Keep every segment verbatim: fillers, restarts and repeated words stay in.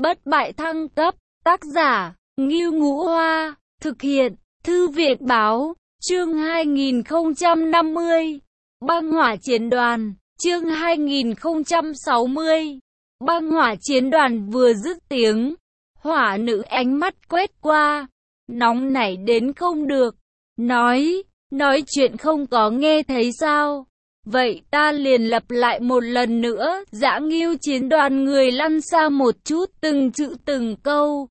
bất bại thăng cấp, tác giả, Ngưu Ngũ Hoa, thực hiện, Thư viện Báo, chương hai nghìn không trăm năm mươi, băng hỏa chiến đoàn, chương hai nghìn không trăm sáu mươi, băng hỏa chiến đoàn vừa dứt tiếng, hỏa nữ ánh mắt quét qua, nóng nảy đến không được, nói, nói chuyện không có nghe thấy sao? Vậy ta liền lặp lại một lần nữa, Dã Ngưu chiến đoàn người lăn xa một chút, từng chữ từng câu.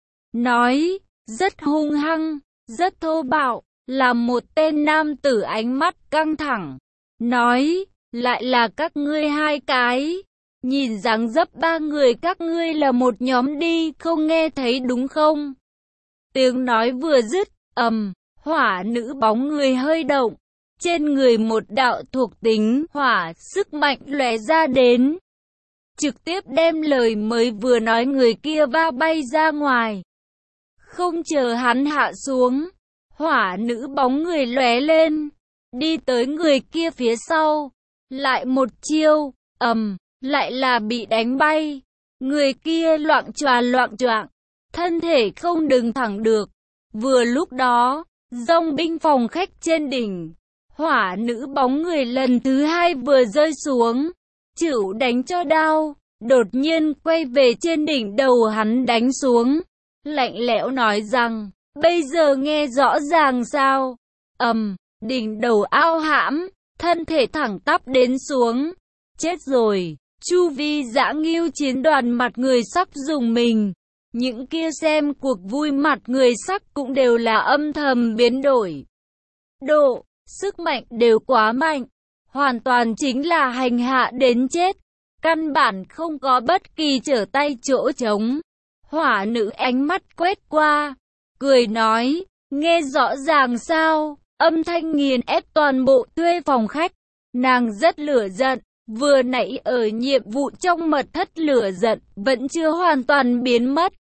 Nói, rất hung hăng, rất thô bạo, là một tên nam tử ánh mắt căng thẳng. Nói, lại là các ngươi hai cái. Nhìn dáng dấp ba người các ngươi là một nhóm đi, không nghe thấy đúng không? Tiếng nói vừa dứt, ầm, hỏa nữ bóng người hơi động. Trên người một đạo thuộc tính hỏa sức mạnh lóe ra đến, trực tiếp đem lời mới vừa nói người kia va bay ra ngoài. Không chờ hắn hạ xuống, hỏa nữ bóng người lóe lên, đi tới người kia phía sau, lại một chiêu, ầm, lại là bị đánh bay. Người kia loạng choạng loạng choạng, thân thể không đứng thẳng được. Vừa lúc đó, dòng binh phòng khách trên đỉnh, hỏa nữ bóng người lần thứ hai vừa rơi xuống, chịu đánh cho đau, đột nhiên quay về trên đỉnh đầu hắn đánh xuống, lạnh lẽo nói rằng, bây giờ nghe rõ ràng sao? Ầm, đỉnh đầu ao hãm, thân thể thẳng tắp đến xuống, chết rồi. Chu vi Dã Ngưu chiến đoàn mặt người sắc rùng mình, những kia xem cuộc vui mặt người sắc cũng đều là âm thầm biến đổi. Độ sức mạnh đều quá mạnh, hoàn toàn chính là hành hạ đến chết, căn bản không có bất kỳ trở tay chỗ trống. Hỏa nữ ánh mắt quét qua, cười nói, nghe rõ ràng sao? Âm thanh nghiền ép toàn bộ thuê phòng khách. Nàng rất lửa giận, vừa nãy ở nhiệm vụ trong mật thất lửa giận vẫn chưa hoàn toàn biến mất.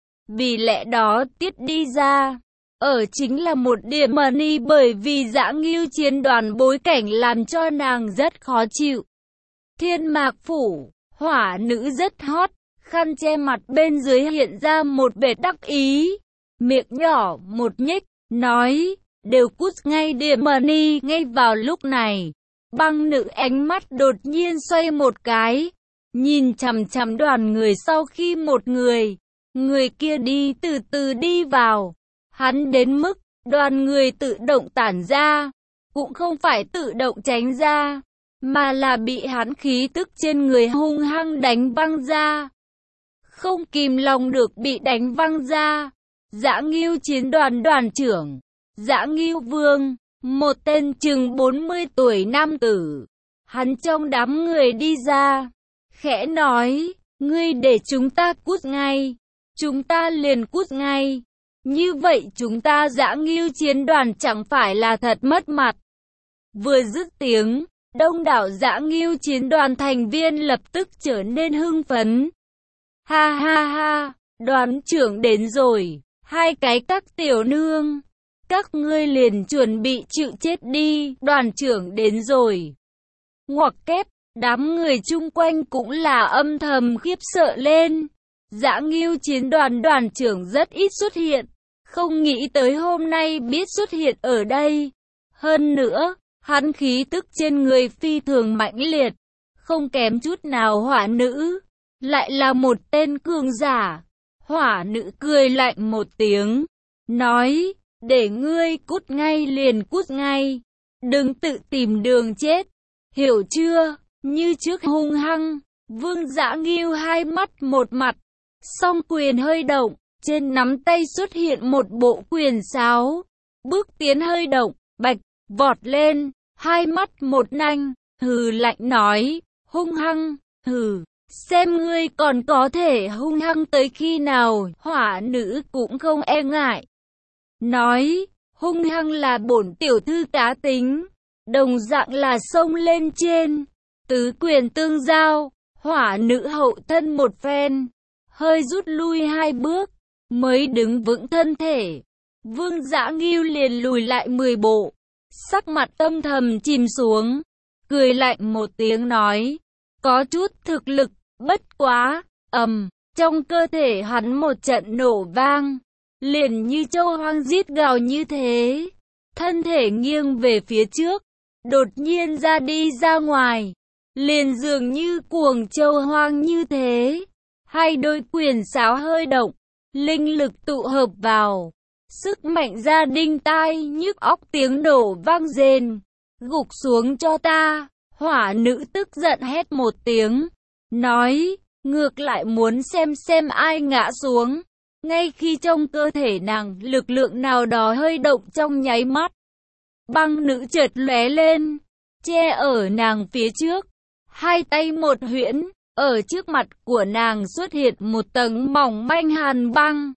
Vì lẽ đó tiết đi ra ở chính là một điểm money, bởi vì Dã Ngưu chiến đoàn bối cảnh làm cho nàng rất khó chịu. Thiên Mạc Phủ, hỏa nữ rất hot, khăn che mặt bên dưới hiện ra một vẻ đắc ý, miệng nhỏ một nhếch, nói, đều cút ngay điểm money. Ngay vào lúc này, băng nữ ánh mắt đột nhiên xoay một cái, nhìn chằm chằm đoàn người sau khi một người, người kia đi từ từ đi vào. Hắn đến mức, đoàn người tự động tản ra, cũng không phải tự động tránh ra, mà là bị hắn khí tức trên người hung hăng đánh văng ra. Không kìm lòng được bị đánh văng ra, Dã Ngưu chiến đoàn đoàn trưởng, Dã Ngưu Vương, một tên chừng bốn mươi tuổi nam tử, hắn trong đám người đi ra, khẽ nói, ngươi để chúng ta cút ngay, chúng ta liền cút ngay. Như vậy chúng ta Dã Ngưu chiến đoàn chẳng phải là thật mất mặt. Vừa dứt tiếng, đông đảo Dã Ngưu chiến đoàn thành viên lập tức trở nên hưng phấn. Ha ha ha, đoàn trưởng đến rồi, hai cái các tiểu nương, các ngươi liền chuẩn bị chịu chết đi, đoàn trưởng đến rồi. Ngoặc kép, đám người chung quanh cũng là âm thầm khiếp sợ lên. Dã Ngưu chiến đoàn đoàn trưởng rất ít xuất hiện, không nghĩ tới hôm nay biết xuất hiện ở đây. Hơn nữa, hắn khí tức trên người phi thường mãnh liệt, không kém chút nào hỏa nữ, lại là một tên cường giả. Hỏa nữ cười lạnh một tiếng, nói, để ngươi cút ngay liền cút ngay, đừng tự tìm đường chết, hiểu chưa? Như trước hung hăng, Vương Dã Ngưu hai mắt một mặt, song quyền hơi động, trên nắm tay xuất hiện một bộ quyền sáo, bước tiến hơi động, bạch, vọt lên, hai mắt một nanh, hừ lạnh nói, hung hăng, hừ, xem ngươi còn có thể hung hăng tới khi nào. Hỏa nữ cũng không e ngại, nói, hung hăng là bổn tiểu thư cá tính, đồng dạng là xông lên trên, tứ quyền tương giao. Hỏa nữ hậu thân một phen, hơi rút lui hai bước, mới đứng vững thân thể. Vương Dã Ngưu liền lùi lại mười bộ, sắc mặt âm thầm chìm xuống, cười lạnh một tiếng nói, có chút thực lực, bất quá, ầm, Trong cơ thể hắn một trận nổ vang, liền như trâu hoang rít gào như thế. Thân thể nghiêng về phía trước, đột nhiên ra đi ra ngoài, liền dường như cuồng trâu hoang như thế. Hai đôi quyền sáo hơi động, linh lực tụ hợp vào, sức mạnh ra đinh tai nhức óc, tiếng nổ vang rền. Gục xuống cho ta! Hỏa nữ tức giận hét một tiếng, nói, ngược lại muốn xem xem ai ngã xuống. Ngay khi trong cơ thể nàng lực lượng nào đó hơi động trong nháy mắt, băng nữ chợt lóe lên, che ở nàng phía trước, hai tay một huyễn, ở trước mặt của nàng xuất hiện một tầng mỏng manh hàn băng.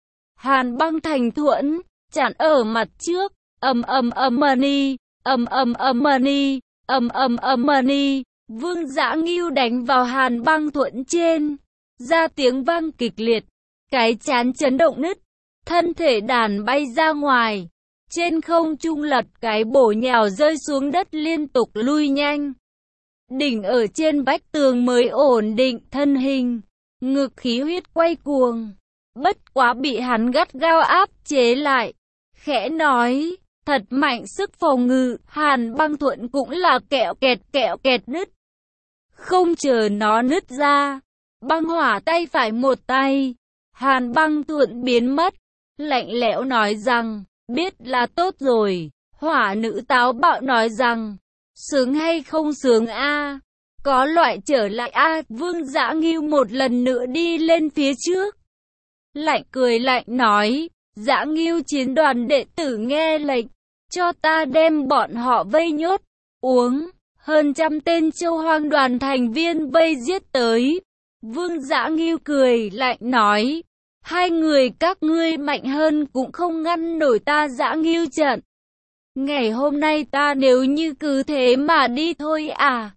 Hàn băng thành thuẫn, chặn ở mặt trước, ầm ầm ầm mani, ầm ầm ầm mani, ầm ầm ầm mani. Vương Dã Ngưu đánh vào hàn băng thuẫn trên, ra tiếng vang kịch liệt, cái chán chấn động nứt, thân thể đàn bay ra ngoài, trên không trung lật cái bổ nhào rơi xuống đất liên tục lui nhanh. Đỉnh ở trên vách tường mới ổn định thân hình, ngực khí huyết quay cuồng, bất quá bị hắn gắt gao áp chế lại, khẽ nói, thật mạnh sức phòng ngự. Hàn băng thuẫn cũng là kẹo kẹt kẹo kẹt nứt. Không chờ nó nứt ra, băng hỏa tay phải một tay, hàn băng thuẫn biến mất, lạnh lẽo nói rằng, biết là tốt rồi. Hỏa nữ táo bạo nói rằng, sướng hay không sướng a? Có loại trở lại a? Vương Dã Ngưu một lần nữa đi lên phía trước, lạnh cười lạnh nói, Dã Ngưu chiến đoàn đệ tử nghe lệnh, cho ta đem bọn họ vây nhốt, uống. Hơn trăm tên châu hoang đoàn thành viên vây giết tới. Vương Dã Ngưu cười lạnh nói, hai người các ngươi mạnh hơn cũng không ngăn nổi ta Dã Ngưu trận. Ngày hôm nay ta nếu như cứ thế mà đi thôi à,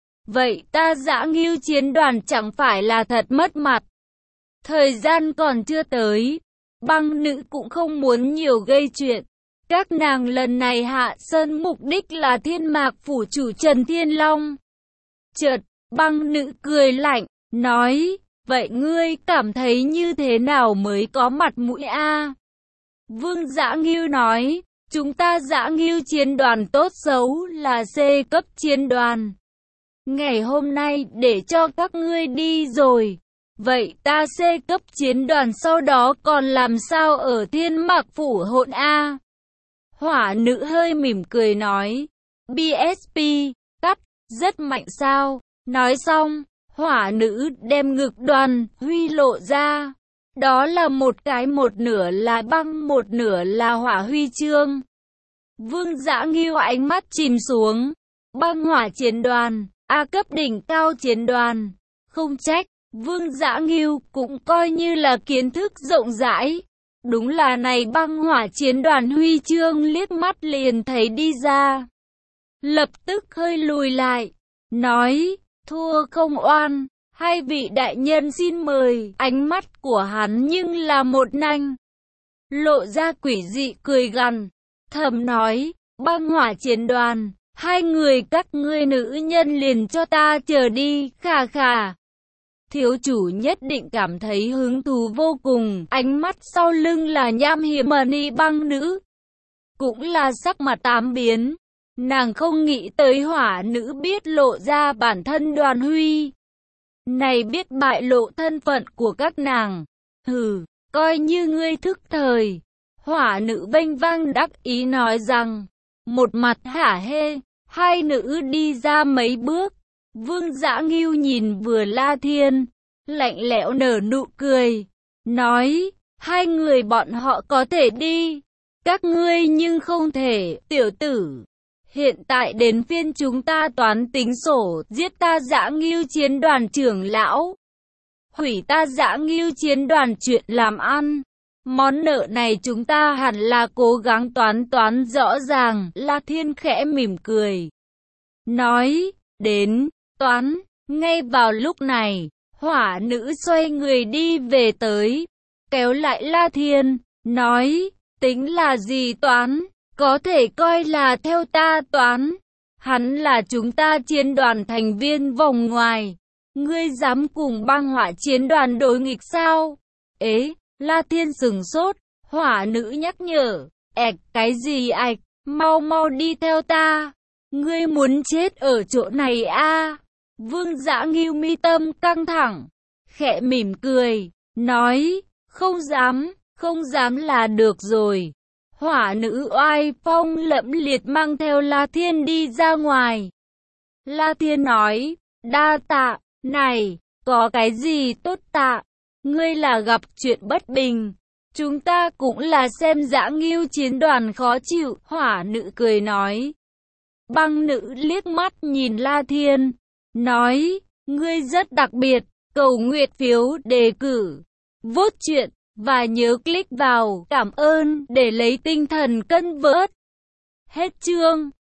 vậy ta Dã Ngưu chiến đoàn chẳng phải là thật mất mặt. Thời gian còn chưa tới, băng nữ cũng không muốn nhiều gây chuyện. Các nàng lần này hạ sơn mục đích là Thiên Mạc phủ chủ Trần Thiên Long. Chợt, băng nữ cười lạnh, nói, vậy ngươi cảm thấy như thế nào mới có mặt mũi a? Vương Dã Ngưu nói, chúng ta Dã Ngưu chiến đoàn tốt xấu là C cấp chiến đoàn. Ngày hôm nay để cho các ngươi đi rồi, vậy ta C cấp chiến đoàn sau đó còn làm sao ở Thiên Mạc phủ hỗn a? Hỏa nữ hơi mỉm cười nói, bê ét pê, cắt, rất mạnh sao? Nói xong, hỏa nữ đem ngực đoàn huy lộ ra. Đó là một cái một nửa là băng, một nửa là hỏa huy chương. Vương Dã Ngưu ánh mắt chìm xuống. Băng hỏa chiến đoàn, A cấp đỉnh cao chiến đoàn. Không trách, Vương Dã Ngưu cũng coi như là kiến thức rộng rãi. Đúng là này băng hỏa chiến đoàn huy chương liếc mắt liền thấy đi ra. Lập tức hơi lùi lại, nói, thua không oan, hai vị đại nhân xin mời. Ánh mắt của hắn nhưng là một nanh, lộ ra quỷ dị cười gằn, thầm nói, băng hỏa chiến đoàn, hai người các ngươi nữ nhân liền cho ta chờ đi, khà khà. Thiếu chủ nhất định cảm thấy hứng thú vô cùng, ánh mắt sau lưng là nham hiểm mani băng nữ, cũng là sắc mặt tám biến. Nàng không nghĩ tới hỏa nữ biết lộ ra bản thân Đoàn Huy. Này biết bại lộ thân phận của các nàng. Hừ, coi như ngươi thức thời. Hỏa nữ vênh vang đắc ý nói rằng, một mặt hả hê, hai nữ đi ra mấy bước. Vương Dã Ngưu nhìn vừa La Thiên, lạnh lẽo nở nụ cười, nói, hai người bọn họ có thể đi, các ngươi nhưng không thể. Tiểu tử, hiện tại đến phiên chúng ta toán tính sổ, giết ta Dã Ngưu chiến đoàn trưởng lão, hủy ta Dã Ngưu chiến đoàn chuyện làm ăn. Món nợ này chúng ta hẳn là cố gắng toán toán rõ ràng. La Thiên khẽ mỉm cười, nói, đến, toán. Ngay vào lúc này, hỏa nữ xoay người đi về tới, kéo lại La Thiên, nói, tính là gì toán, có thể coi là theo ta toán. Hắn là chúng ta chiến đoàn thành viên vòng ngoài, Ngươi dám cùng băng hỏa chiến đoàn đối nghịch sao? Ế, La Thiên sừng sốt, hỏa nữ nhắc nhở, ẹc, cái gì ạch, mau mau đi theo ta, ngươi muốn chết ở chỗ này a? À? Vương Dã Ngưu mi tâm căng thẳng, khẽ mỉm cười, nói, không dám, không dám là được rồi. Hỏa nữ oai phong lẫm liệt mang theo La Thiên đi ra ngoài. La Thiên nói, đa tạ, này, có cái gì tốt tạ, ngươi là gặp chuyện bất bình, chúng ta cũng là xem Dã Ngưu chiến đoàn khó chịu, hỏa nữ cười nói. Băng nữ liếc mắt nhìn La Thiên, nói, ngươi rất đặc biệt, cầu nguyện phiếu đề cử, vote chuyện, và nhớ click vào cảm ơn để lấy tinh thần cân vớt. Hết chương.